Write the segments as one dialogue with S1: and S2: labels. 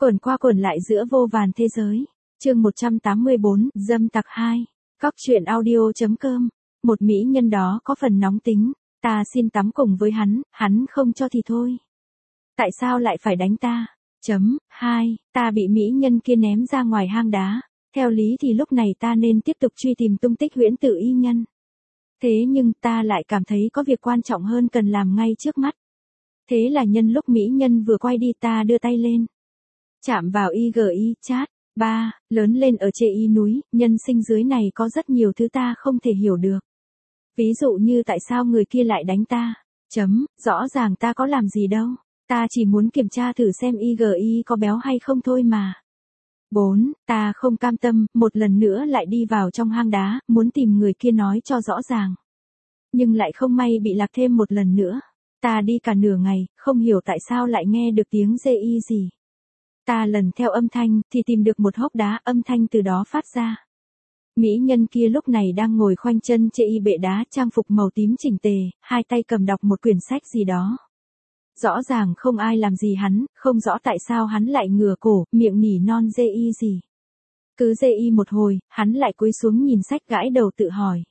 S1: Quẩn qua quẩn lại giữa vô vàn thế giới. Chương 184, dâm tặc 2. Cóc truyện audio.com. Một mỹ nhân đó có phần nóng tính, ta xin tắm cùng với hắn không cho thì thôi. Tại sao lại phải đánh ta? 2. Ta bị mỹ nhân kia ném ra ngoài hang đá. Theo lý thì lúc này ta nên tiếp tục truy tìm tung tích huyễn tử y nhân. Thế nhưng ta lại cảm thấy có việc quan trọng hơn cần làm ngay trước mắt. Thế là nhân lúc mỹ nhân vừa quay đi ta đưa tay lên. Chạm vào IGI chat. 3. Lớn lên ở chê y núi, nhân sinh dưới này có rất nhiều thứ ta không thể hiểu được. Ví dụ như tại sao người kia lại đánh ta. Rõ ràng ta có làm gì đâu. Ta chỉ muốn kiểm tra thử xem IGI có béo hay không thôi mà. 4. Ta không cam tâm, một lần nữa lại đi vào trong hang đá, muốn tìm người kia nói cho rõ ràng. Nhưng lại không may bị lạc thêm một lần nữa. Ta đi cả nửa ngày, không hiểu tại sao lại nghe được tiếng dê y gì. Ta lần theo âm thanh, thì tìm được một hốc đá, âm thanh từ đó phát ra. Mỹ nhân kia lúc này đang ngồi khoanh chân trên y bệ đá, trang phục màu tím chỉnh tề, hai tay cầm đọc một quyển sách gì đó. Rõ ràng không ai làm gì hắn, không rõ tại sao hắn lại ngửa cổ, miệng nỉ non dê y gì. Cứ dê y một hồi, hắn lại cúi xuống nhìn sách gãi đầu tự hỏi.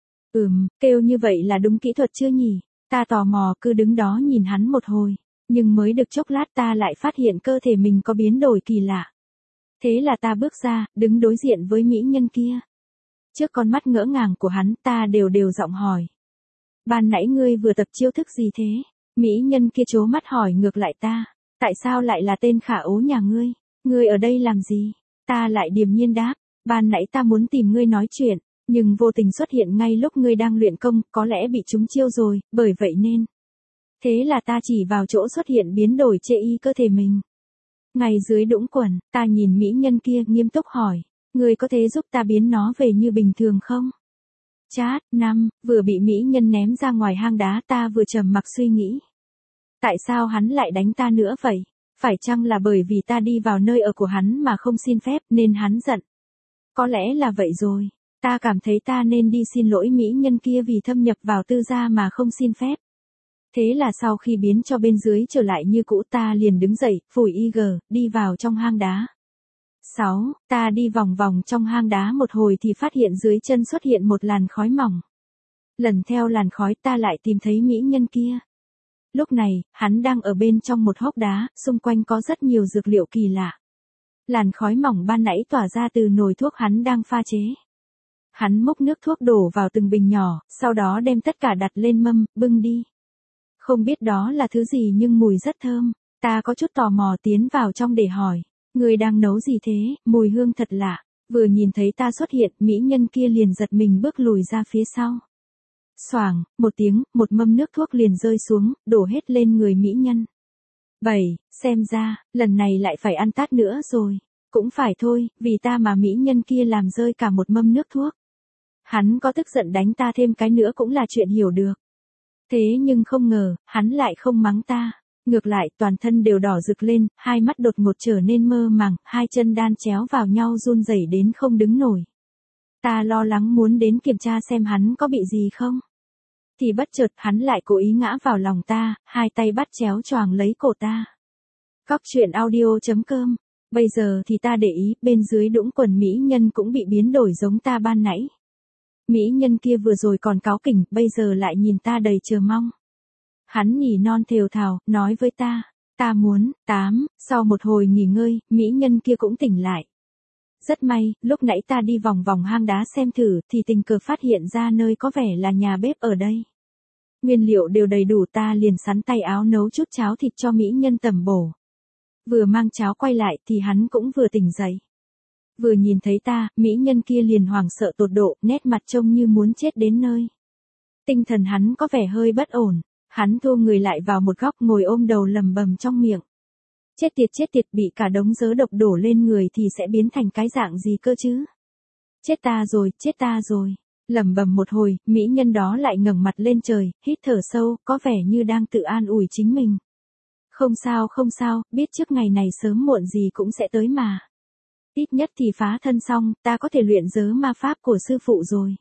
S1: Kêu như vậy là đúng kỹ thuật chưa nhỉ? Ta tò mò cứ đứng đó nhìn hắn một hồi. Nhưng mới được chốc lát ta lại phát hiện cơ thể mình có biến đổi kỳ lạ. Thế là ta bước ra, đứng đối diện với mỹ nhân kia. Trước con mắt ngỡ ngàng của hắn ta đều giọng hỏi. Ban nãy ngươi vừa tập chiêu thức gì thế? Mỹ nhân kia trố mắt hỏi ngược lại ta. Tại sao lại là tên khả ố nhà ngươi? Ngươi ở đây làm gì? Ta lại điềm nhiên đáp. Ban nãy ta muốn tìm ngươi nói chuyện, nhưng vô tình xuất hiện ngay lúc ngươi đang luyện công, có lẽ bị trúng chiêu rồi, bởi vậy nên. Thế là ta chỉ vào chỗ xuất hiện biến đổi chê y cơ thể mình. Ngay dưới đũng quần, ta nhìn mỹ nhân kia nghiêm túc hỏi. Người có thể giúp ta biến nó về như bình thường không? Chat 5. Vừa bị mỹ nhân ném ra ngoài hang đá ta vừa trầm mặc suy nghĩ. Tại sao hắn lại đánh ta nữa vậy? Phải chăng là bởi vì ta đi vào nơi ở của hắn mà không xin phép nên hắn giận? Có lẽ là vậy rồi. Ta cảm thấy ta nên đi xin lỗi mỹ nhân kia vì thâm nhập vào tư gia mà không xin phép. Thế là sau khi biến cho bên dưới trở lại như cũ ta liền đứng dậy, phủi IG, đi vào trong hang đá. 6. Ta đi vòng vòng trong hang đá một hồi thì phát hiện dưới chân xuất hiện một làn khói mỏng. Lần theo làn khói ta lại tìm thấy mỹ nhân kia. Lúc này, hắn đang ở bên trong một hốc đá, xung quanh có rất nhiều dược liệu kỳ lạ. Làn khói mỏng ban nãy tỏa ra từ nồi thuốc hắn đang pha chế. Hắn múc nước thuốc đổ vào từng bình nhỏ, sau đó đem tất cả đặt lên mâm, bưng đi. Không biết đó là thứ gì nhưng mùi rất thơm. Ta có chút tò mò tiến vào trong để hỏi. Người đang nấu gì thế, mùi hương thật lạ. Vừa nhìn thấy ta xuất hiện, mỹ nhân kia liền giật mình bước lùi ra phía sau. Xoảng, một tiếng, một mâm nước thuốc liền rơi xuống, đổ hết lên người mỹ nhân. 7. Xem ra, lần này lại phải ăn tát nữa rồi. Cũng phải thôi, vì ta mà mỹ nhân kia làm rơi cả một mâm nước thuốc. Hắn có tức giận đánh ta thêm cái nữa cũng là chuyện hiểu được. Thế nhưng không ngờ, hắn lại không mắng ta. Ngược lại, toàn thân đều đỏ rực lên, hai mắt đột ngột trở nên mơ màng, hai chân đan chéo vào nhau run rẩy đến không đứng nổi. Ta lo lắng muốn đến kiểm tra xem hắn có bị gì không. Thì bất chợt hắn lại cố ý ngã vào lòng ta, hai tay bắt chéo choàng lấy cổ ta. Cóc truyện audio.com. Bây giờ thì ta để ý, bên dưới đũng quần mỹ nhân cũng bị biến đổi giống ta ban nãy. Mỹ nhân kia vừa rồi còn cáu kỉnh, bây giờ lại nhìn ta đầy chờ mong. Hắn nhỉ non thều thào, nói với ta. Ta muốn, 8, sau một hồi nghỉ ngơi, mỹ nhân kia cũng tỉnh lại. Rất may, lúc nãy ta đi vòng vòng hang đá xem thử, thì tình cờ phát hiện ra nơi có vẻ là nhà bếp ở đây. Nguyên liệu đều đầy đủ ta liền sắn tay áo nấu chút cháo thịt cho mỹ nhân tẩm bổ. Vừa mang cháo quay lại thì hắn cũng vừa tỉnh dậy. Vừa nhìn thấy ta, mỹ nhân kia liền hoảng sợ tột độ, nét mặt trông như muốn chết đến nơi. Tinh thần hắn có vẻ hơi bất ổn, hắn thua người lại vào một góc ngồi ôm đầu lầm bầm trong miệng. Chết tiệt, bị cả đống dớ độc đổ lên người thì sẽ biến thành cái dạng gì cơ chứ? Chết ta rồi. Lầm bầm một hồi, mỹ nhân đó lại ngẩng mặt lên trời, hít thở sâu, có vẻ như đang tự an ủi chính mình. Không sao, biết trước ngày này sớm muộn gì cũng sẽ tới mà. Ít nhất thì phá thân xong, ta có thể luyện giới ma pháp của sư phụ rồi.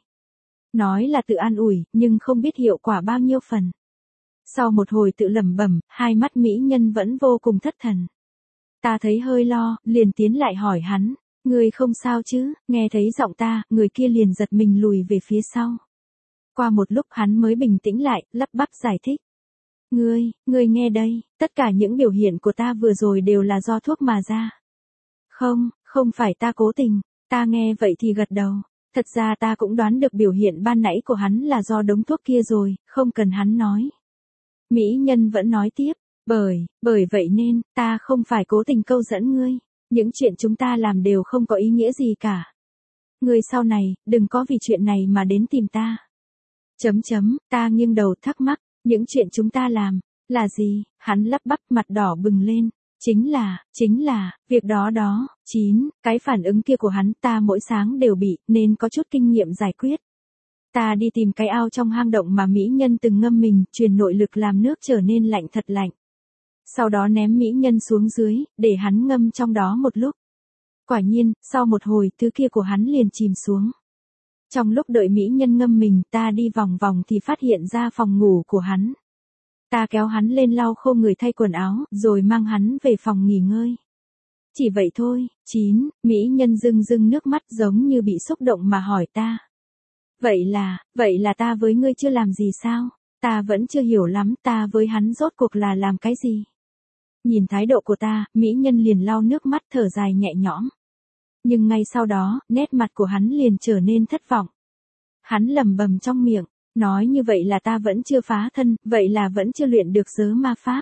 S1: Nói là tự an ủi, nhưng không biết hiệu quả bao nhiêu phần. Sau một hồi tự lẩm bẩm, hai mắt mỹ nhân vẫn vô cùng thất thần. Ta thấy hơi lo, liền tiến lại hỏi hắn, ngươi không sao chứ, nghe thấy giọng ta, người kia liền giật mình lùi về phía sau. Qua một lúc hắn mới bình tĩnh lại, lắp bắp giải thích. Ngươi nghe đây, tất cả những biểu hiện của ta vừa rồi đều là do thuốc mà ra. Không phải ta cố tình, ta nghe vậy thì gật đầu. Thật ra ta cũng đoán được biểu hiện ban nãy của hắn là do đống thuốc kia rồi, không cần hắn nói. Mỹ nhân vẫn nói tiếp, bởi vậy nên, ta không phải cố tình câu dẫn ngươi. Những chuyện chúng ta làm đều không có ý nghĩa gì cả. Ngươi sau này, đừng có vì chuyện này mà đến tìm ta. Ta nghiêng đầu thắc mắc, những chuyện chúng ta làm, là gì? Hắn lắp bắp mặt đỏ bừng lên. Chính là, việc đó. Cái phản ứng kia của hắn ta mỗi sáng đều bị, nên có chút kinh nghiệm giải quyết. Ta đi tìm cái ao trong hang động mà mỹ nhân từng ngâm mình, truyền nội lực làm nước trở nên lạnh thật lạnh. Sau đó ném mỹ nhân xuống dưới, để hắn ngâm trong đó một lúc. Quả nhiên, sau một hồi, thứ kia của hắn liền chìm xuống. Trong lúc đợi mỹ nhân ngâm mình, ta đi vòng vòng thì phát hiện ra phòng ngủ của hắn. Ta kéo hắn lên lau khô người thay quần áo, rồi mang hắn về phòng nghỉ ngơi. Chỉ vậy thôi. Mỹ nhân rưng nước mắt giống như bị xúc động mà hỏi ta. Vậy là ta với ngươi chưa làm gì sao? Ta vẫn chưa hiểu lắm ta với hắn rốt cuộc là làm cái gì. Nhìn thái độ của ta, mỹ nhân liền lau nước mắt thở dài nhẹ nhõm. Nhưng ngay sau đó, nét mặt của hắn liền trở nên thất vọng. Hắn lẩm bẩm trong miệng, nói như vậy là ta vẫn chưa phá thân, vậy là vẫn chưa luyện được giới ma pháp.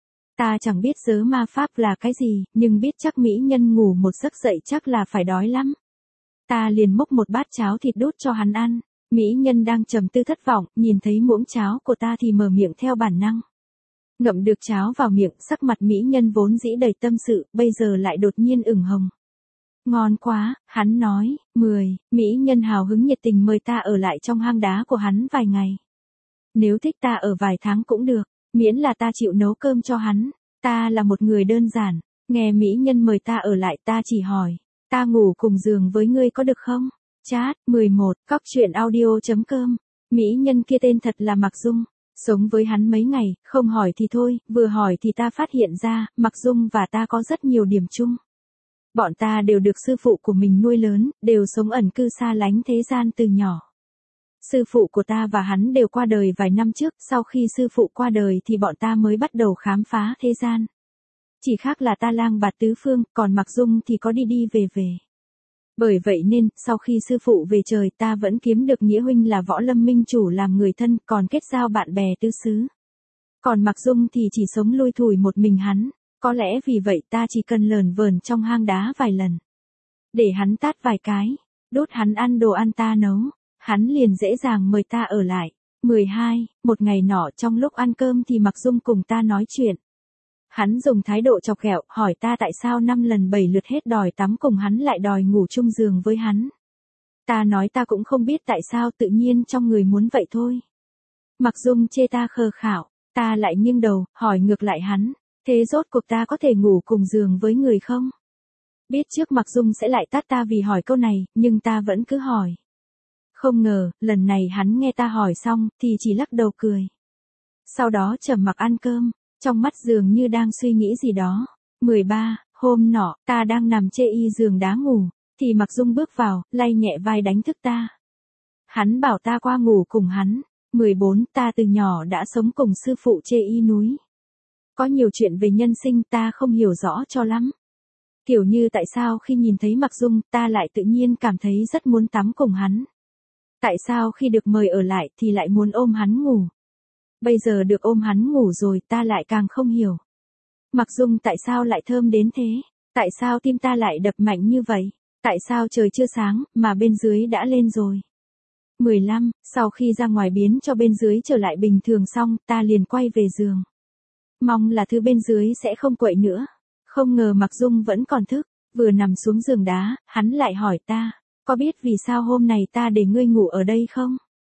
S1: Ta chẳng biết giới ma pháp là cái gì, nhưng biết chắc mỹ nhân ngủ một giấc dậy chắc là phải đói lắm. Ta liền múc một bát cháo thịt đút cho hắn ăn. Mỹ nhân đang trầm tư thất vọng, nhìn thấy muỗng cháo của ta thì mở miệng theo bản năng. Ngậm được cháo vào miệng, sắc mặt mỹ nhân vốn dĩ đầy tâm sự, bây giờ lại đột nhiên ửng hồng. Ngon quá, hắn nói. Mỹ nhân hào hứng nhiệt tình mời ta ở lại trong hang đá của hắn vài ngày. Nếu thích ta ở vài tháng cũng được, miễn là ta chịu nấu cơm cho hắn. Ta là một người đơn giản, nghe mỹ nhân mời ta ở lại ta chỉ hỏi, ta ngủ cùng giường với ngươi có được không? Chat 11, coctruyện.audio.com. Mỹ nhân kia tên thật là Mạc Dung. Sống với hắn mấy ngày, không hỏi thì thôi, vừa hỏi thì ta phát hiện ra, Mạc Dung và ta có rất nhiều điểm chung. Bọn ta đều được sư phụ của mình nuôi lớn, đều sống ẩn cư xa lánh thế gian từ nhỏ. Sư phụ của ta và hắn đều qua đời vài năm trước, sau khi sư phụ qua đời thì bọn ta mới bắt đầu khám phá thế gian. Chỉ khác là ta lang bạt tứ phương, còn Mạc Dung thì có đi đi về về. Bởi vậy nên, sau khi sư phụ về trời ta vẫn kiếm được nghĩa huynh là Võ Lâm Minh Chủ làm người thân, còn kết giao bạn bè tứ xứ. Còn Mạc Dung thì chỉ sống lui thủi một mình hắn, có lẽ vì vậy ta chỉ cần lờn vờn trong hang đá vài lần. Để hắn tát vài cái, đốt hắn ăn đồ ăn ta nấu, hắn liền dễ dàng mời ta ở lại. 12, một ngày nọ trong lúc ăn cơm thì Mạc Dung cùng ta nói chuyện. Hắn dùng thái độ chọc ghẹo, hỏi ta tại sao 5 lần 7 lượt hết đòi tắm cùng hắn lại đòi ngủ chung giường với hắn. Ta nói ta cũng không biết tại sao tự nhiên trong người muốn vậy thôi. Mạc Dung chê ta khờ khảo, ta lại nghiêng đầu, hỏi ngược lại hắn, thế rốt cuộc ta có thể ngủ cùng giường với người không? Biết trước Mạc Dung sẽ lại tát ta vì hỏi câu này, nhưng ta vẫn cứ hỏi. Không ngờ, lần này hắn nghe ta hỏi xong, thì chỉ lắc đầu cười. Sau đó trầm mặc ăn cơm. Trong mắt dường như đang suy nghĩ gì đó. 13, hôm nọ, ta đang nằm chê y giường đá ngủ, thì Mạc Dung bước vào, lay nhẹ vai đánh thức ta. Hắn bảo ta qua ngủ cùng hắn. 14, ta từ nhỏ đã sống cùng sư phụ chê y núi. Có nhiều chuyện về nhân sinh ta không hiểu rõ cho lắm. Kiểu như tại sao khi nhìn thấy Mạc Dung ta lại tự nhiên cảm thấy rất muốn tắm cùng hắn. Tại sao khi được mời ở lại thì lại muốn ôm hắn ngủ. Bây giờ được ôm hắn ngủ rồi ta lại càng không hiểu. Mạc Dung tại sao lại thơm đến thế? Tại sao tim ta lại đập mạnh như vậy? Tại sao trời chưa sáng mà bên dưới đã lên rồi? 15, sau khi ra ngoài biến cho bên dưới trở lại bình thường xong ta liền quay về giường. Mong là thứ bên dưới sẽ không quậy nữa. Không ngờ Mạc Dung vẫn còn thức. Vừa nằm xuống giường đá, hắn lại hỏi ta, có biết vì sao hôm nay ta để ngươi ngủ ở đây không?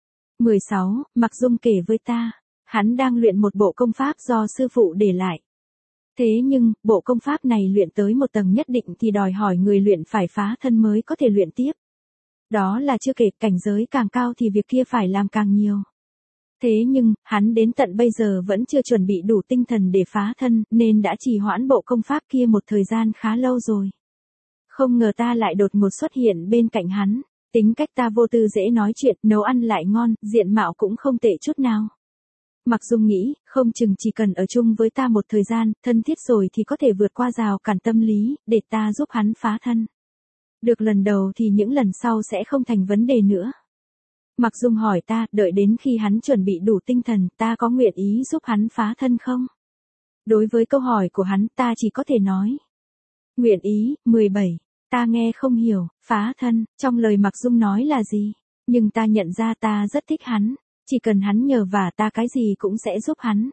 S1: 16, Mạc Dung kể với ta. Hắn đang luyện một bộ công pháp do sư phụ để lại. Thế nhưng, bộ công pháp này luyện tới một tầng nhất định thì đòi hỏi người luyện phải phá thân mới có thể luyện tiếp. Đó là chưa kể, cảnh giới càng cao thì việc kia phải làm càng nhiều. Thế nhưng, hắn đến tận bây giờ vẫn chưa chuẩn bị đủ tinh thần để phá thân, nên đã trì hoãn bộ công pháp kia một thời gian khá lâu rồi. Không ngờ ta lại đột ngột xuất hiện bên cạnh hắn. Tính cách ta vô tư dễ nói chuyện, nấu ăn lại ngon, diện mạo cũng không tệ chút nào. Mặc Dung nghĩ, không chừng chỉ cần ở chung với ta một thời gian, thân thiết rồi thì có thể vượt qua rào cản tâm lý, để ta giúp hắn phá thân. Được lần đầu thì những lần sau sẽ không thành vấn đề nữa. Mặc Dung hỏi ta, đợi đến khi hắn chuẩn bị đủ tinh thần, ta có nguyện ý giúp hắn phá thân không? Đối với câu hỏi của hắn, ta chỉ có thể nói. Nguyện ý. 17. Ta nghe không hiểu, phá thân, trong lời Mặc Dung nói là gì? Nhưng ta nhận ra ta rất thích hắn. Chỉ cần hắn nhờ vả ta cái gì cũng sẽ giúp hắn.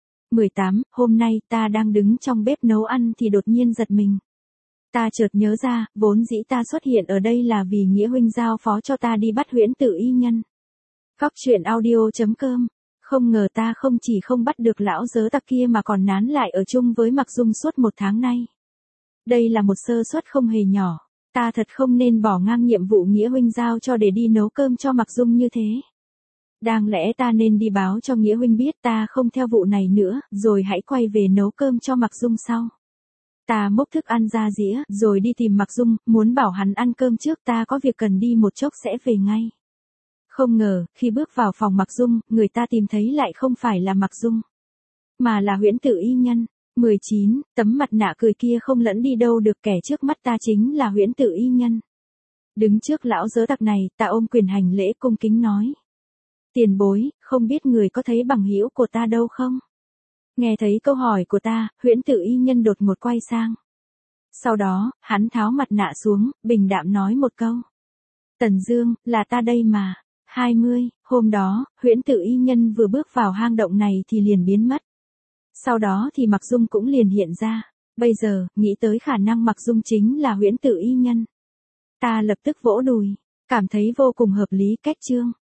S1: 18. Hôm nay ta đang đứng trong bếp nấu ăn thì đột nhiên giật mình. Ta chợt nhớ ra, vốn dĩ ta xuất hiện ở đây là vì Nghĩa huynh giao phó cho ta đi bắt Huyễn Tự Y Nhân. Góc truyện audio.com. Không ngờ ta không chỉ không bắt được lão dớ tặc kia mà còn nán lại ở chung với Mặc Dung suốt 1 tháng nay. Đây là một sơ suất không hề nhỏ. Ta thật không nên bỏ ngang nhiệm vụ Nghĩa huynh giao cho để đi nấu cơm cho Mặc Dung như thế. Đáng lẽ ta nên đi báo cho Nghĩa huynh biết ta không theo vụ này nữa, rồi hãy quay về nấu cơm cho Mặc Dung sau. Ta múc thức ăn ra dĩa, rồi đi tìm Mặc Dung, muốn bảo hắn ăn cơm trước, ta có việc cần đi một chốc sẽ về ngay. Không ngờ, khi bước vào phòng Mặc Dung, người ta tìm thấy lại không phải là Mặc Dung, mà là Huyễn Tự Y Nhân. 19. Tấm mặt nạ cười kia không lẫn đi đâu được, kẻ trước mắt ta chính là Huyễn Tự Y Nhân. Đứng trước lão dớ tặc này, ta ôm quyền hành lễ cung kính nói. Tiền bối, không biết người có thấy bằng hữu của ta đâu không? Nghe thấy câu hỏi của ta, Huyễn Tự Y Nhân đột ngột quay sang. Sau đó, hắn tháo mặt nạ xuống, bình đạm nói một câu. Tần Dương, là ta đây mà. 20. Hôm đó, Huyễn Tự Y Nhân vừa bước vào hang động này thì liền biến mất. Sau đó thì Mặc Dung cũng liền hiện ra. Bây giờ, nghĩ tới khả năng Mặc Dung chính là Huyễn Tự Y Nhân. Ta lập tức vỗ đùi, cảm thấy vô cùng hợp lý. Cách chương